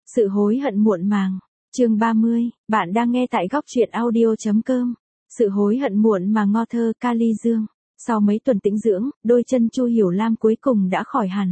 Sự hối hận muộn màng. Chương 30, bạn đang nghe tại góc truyện audio.com. Sự hối hận muộn màng. Ngo thơ Kali Dương. Sau mấy tuần tĩnh dưỡng, đôi chân Chu Hiểu Lam cuối cùng đã khỏi hẳn.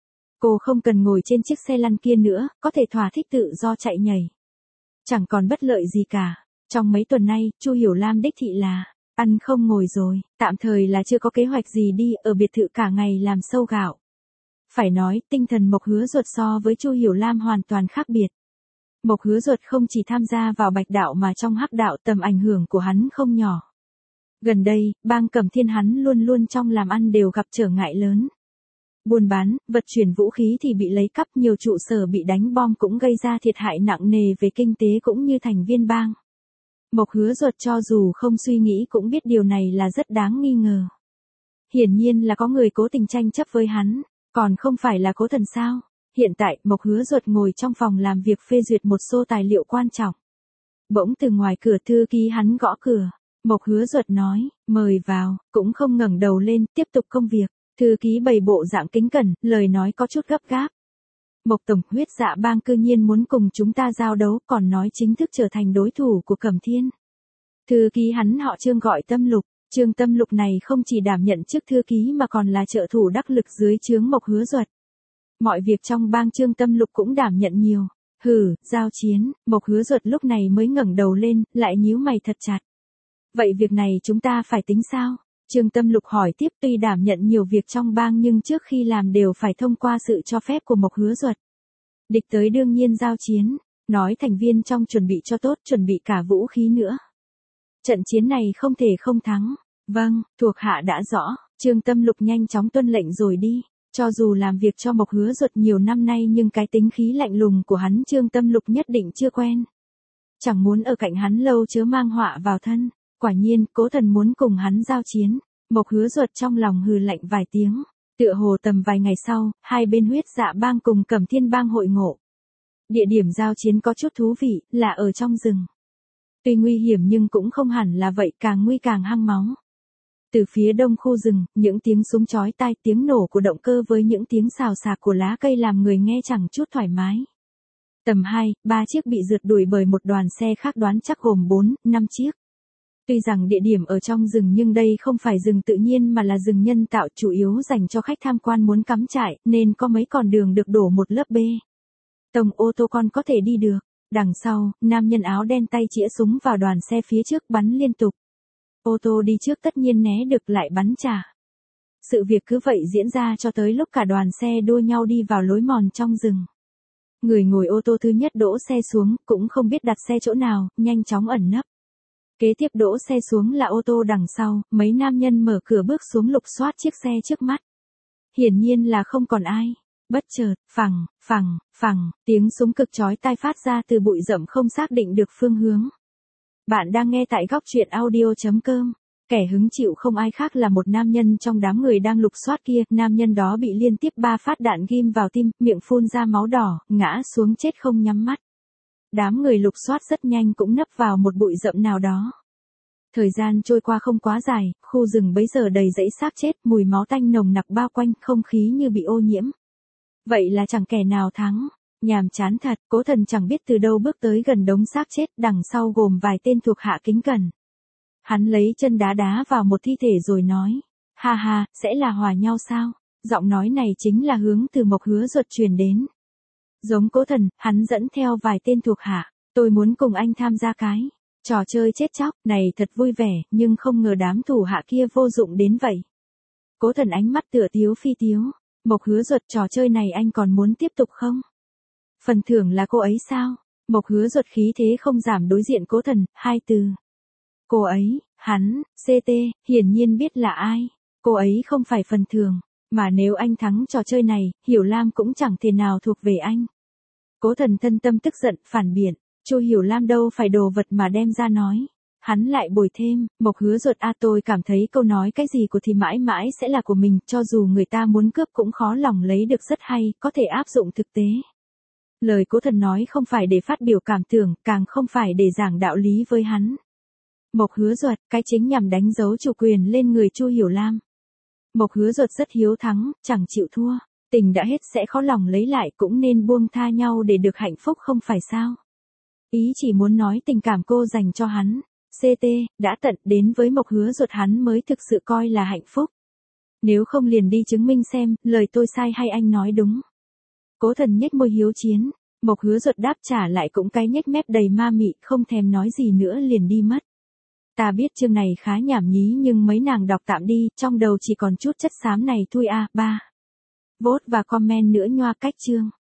Cô không cần ngồi trên chiếc xe lăn kia nữa, có thể thỏa thích tự do chạy nhảy. Chẳng còn bất lợi gì cả. Trong mấy tuần nay, Chu Hiểu Lam đích thị là ăn không ngồi rồi, tạm thời là chưa có kế hoạch gì đi, ở biệt thự cả ngày làm sâu gạo. Phải nói, tinh thần Mộc Hứa Duật so với Chu Hiểu Lam hoàn toàn khác biệt. Mộc Hứa Duật không chỉ tham gia vào Bạch đạo mà trong Hắc đạo tầm ảnh hưởng của hắn không nhỏ. Gần đây, bang Cẩm Thiên hắn luôn luôn trong làm ăn đều gặp trở ngại lớn. Buôn bán, vận chuyển vũ khí thì bị lấy cắp, nhiều trụ sở bị đánh bom cũng gây ra thiệt hại nặng nề về kinh tế cũng như thành viên bang. Mộc Hứa Duật cho dù không suy nghĩ cũng biết điều này là rất đáng nghi ngờ. Hiển nhiên là có người cố tình tranh chấp với hắn, còn không phải là Cố Thần sao? Hiện tại, Mộc Hứa Duật ngồi trong phòng làm việc phê duyệt một số tài liệu quan trọng. Bỗng từ ngoài cửa thư ký hắn gõ cửa. Mộc Hứa Duật nói, mời vào, cũng không ngẩng đầu lên, tiếp tục công việc. Thư ký bày bộ dạng kính cẩn, lời nói có chút gấp gáp. Mộc tổng, Huyết Dạ bang cư nhiên muốn cùng chúng ta giao đấu, còn nói chính thức trở thành đối thủ của Cẩm Thiên. Thư ký hắn họ Trương gọi Tâm Lục. Trương Tâm Lục này không chỉ đảm nhận chức thư ký mà còn là trợ thủ đắc lực dưới trướng Mộc Hứa Duật. Mọi việc trong bang Trương Tâm Lục cũng đảm nhận nhiều. Giao chiến. Mộc Hứa Duật lúc này mới ngẩng đầu lên, lại nhíu mày thật chặt. Vậy việc này chúng ta phải tính sao? Trương Tâm Lục hỏi tiếp. Tuy đảm nhận nhiều việc trong bang nhưng trước khi làm đều phải thông qua sự cho phép của Mộc Hứa Duật. Địch tới đương nhiên giao chiến. Nói thành viên trong chuẩn bị cho tốt, chuẩn bị cả vũ khí nữa. Trận chiến này không thể không thắng. Vâng, thuộc hạ đã rõ. Trương Tâm Lục nhanh chóng tuân lệnh rồi đi. Cho dù làm việc cho Mộc Hứa Duật nhiều năm nay nhưng cái tính khí lạnh lùng của hắn Trương Tâm Lục nhất định chưa quen. Chẳng muốn ở cạnh hắn lâu chớ mang họa vào thân. Quả nhiên, Cố Thần muốn cùng hắn giao chiến. Mộc Hứa Duật trong lòng hừ lạnh vài tiếng. Tựa hồ tầm vài ngày sau, hai bên Huyết Dạ bang cùng Cẩm Thiên bang hội ngộ. Địa điểm giao chiến có chút thú vị, là ở trong rừng. Tuy nguy hiểm nhưng cũng không hẳn là vậy, càng nguy càng hăng máu. Từ phía đông khu rừng, những tiếng súng chói tai, tiếng nổ của động cơ với những tiếng xào xạc của lá cây làm người nghe chẳng chút thoải mái. Tầm 2, 3 chiếc bị rượt đuổi bởi một đoàn xe khác đoán chắc gồm 4, 5 chiếc. Tuy rằng địa điểm ở trong rừng nhưng đây không phải rừng tự nhiên mà là rừng nhân tạo, chủ yếu dành cho khách tham quan muốn cắm trại, nên có mấy con đường được đổ một lớp bê tông, ô tô con có thể đi được. Đằng sau, nam nhân áo đen tay chĩa súng vào đoàn xe phía trước bắn liên tục. Ô tô đi trước tất nhiên né được lại bắn trả. Sự việc cứ vậy diễn ra cho tới lúc cả đoàn xe đua nhau đi vào lối mòn trong rừng. Người ngồi ô tô thứ nhất đỗ xe xuống, cũng không biết đặt xe chỗ nào, nhanh chóng ẩn nấp. Kế tiếp đỗ xe xuống là ô tô đằng sau, mấy nam nhân mở cửa bước xuống lục soát chiếc xe trước mắt. Hiển nhiên là không còn ai. Bất chợt, phằng, phằng, phằng, tiếng súng cực chói tai phát ra từ bụi rậm không xác định được phương hướng. Bạn đang nghe tại góc truyện audio.com. Kẻ hứng chịu không ai khác là một nam nhân trong đám người đang lục soát kia. Nam nhân đó bị liên tiếp 3 phát đạn ghim vào tim, miệng phun ra máu đỏ, ngã xuống chết không nhắm mắt. Đám người lục soát rất nhanh cũng nấp vào một bụi rậm nào đó. Thời gian trôi qua không quá dài, khu rừng bấy giờ đầy rẫy xác chết, mùi máu tanh nồng nặc bao quanh, không khí như bị ô nhiễm. Vậy là chẳng kẻ nào thắng. Nhàm chán thật, Cố Thần chẳng biết từ đâu bước tới gần đống xác chết, đằng sau gồm vài tên thuộc hạ kính cẩn. Hắn lấy chân đá đá vào một thi thể rồi nói, ha ha, sẽ là hòa nhau sao? Giọng nói này chính là hướng từ Mộc Hứa Duật truyền đến. Giống Cố Thần, hắn dẫn theo vài tên thuộc hạ, tôi muốn cùng anh tham gia cái trò chơi chết chóc này thật vui vẻ, nhưng không ngờ đám thủ hạ kia vô dụng đến vậy. Cố Thần ánh mắt tựa tiếu phi tiếu. Mộc Hứa Duật, trò chơi này anh còn muốn tiếp tục không? Phần thưởng là cô ấy sao? Mộc Hứa Duật khí thế không giảm đối diện Cố Thần, 2 từ. Cô ấy, hắn, CT, hiển nhiên biết là ai. Cô ấy không phải phần thưởng, mà nếu anh thắng trò chơi này, Hiểu Lam cũng chẳng thể nào thuộc về anh. Cố Thần thân tâm tức giận, phản biện, Chu Hiểu Lam đâu phải đồ vật mà đem ra nói. Hắn lại bồi thêm, Mộc Hứa Duật tôi cảm thấy câu nói cái gì của thì mãi mãi sẽ là của mình, cho dù người ta muốn cướp cũng khó lòng lấy được, rất hay, có thể áp dụng thực tế. Lời Cố Thần nói không phải để phát biểu cảm tưởng, càng không phải để giảng đạo lý với hắn. Mộc Hứa Duật, cái chính nhằm đánh dấu chủ quyền lên người Chu Hiểu Lam. Mộc Hứa Duật rất hiếu thắng, chẳng chịu thua. Tình đã hết sẽ khó lòng lấy lại, cũng nên buông tha nhau để được hạnh phúc không phải sao? Ý chỉ muốn nói tình cảm cô dành cho hắn, CT, đã tận đến với Mộc Hứa Duật hắn mới thực sự coi là hạnh phúc. Nếu không liền đi chứng minh xem, lời tôi sai hay anh nói đúng. Cố Thần nhếch môi hiếu chiến, Mộc Hứa Duật đáp trả lại cũng cái nhếch mép đầy ma mị, không thèm nói gì nữa liền đi mất. Ta biết chương này khá nhảm nhí nhưng mấy nàng đọc tạm đi, trong đầu chỉ còn chút chất xám này thôi à. 3. Vote và comment nữa nhoa cách chương.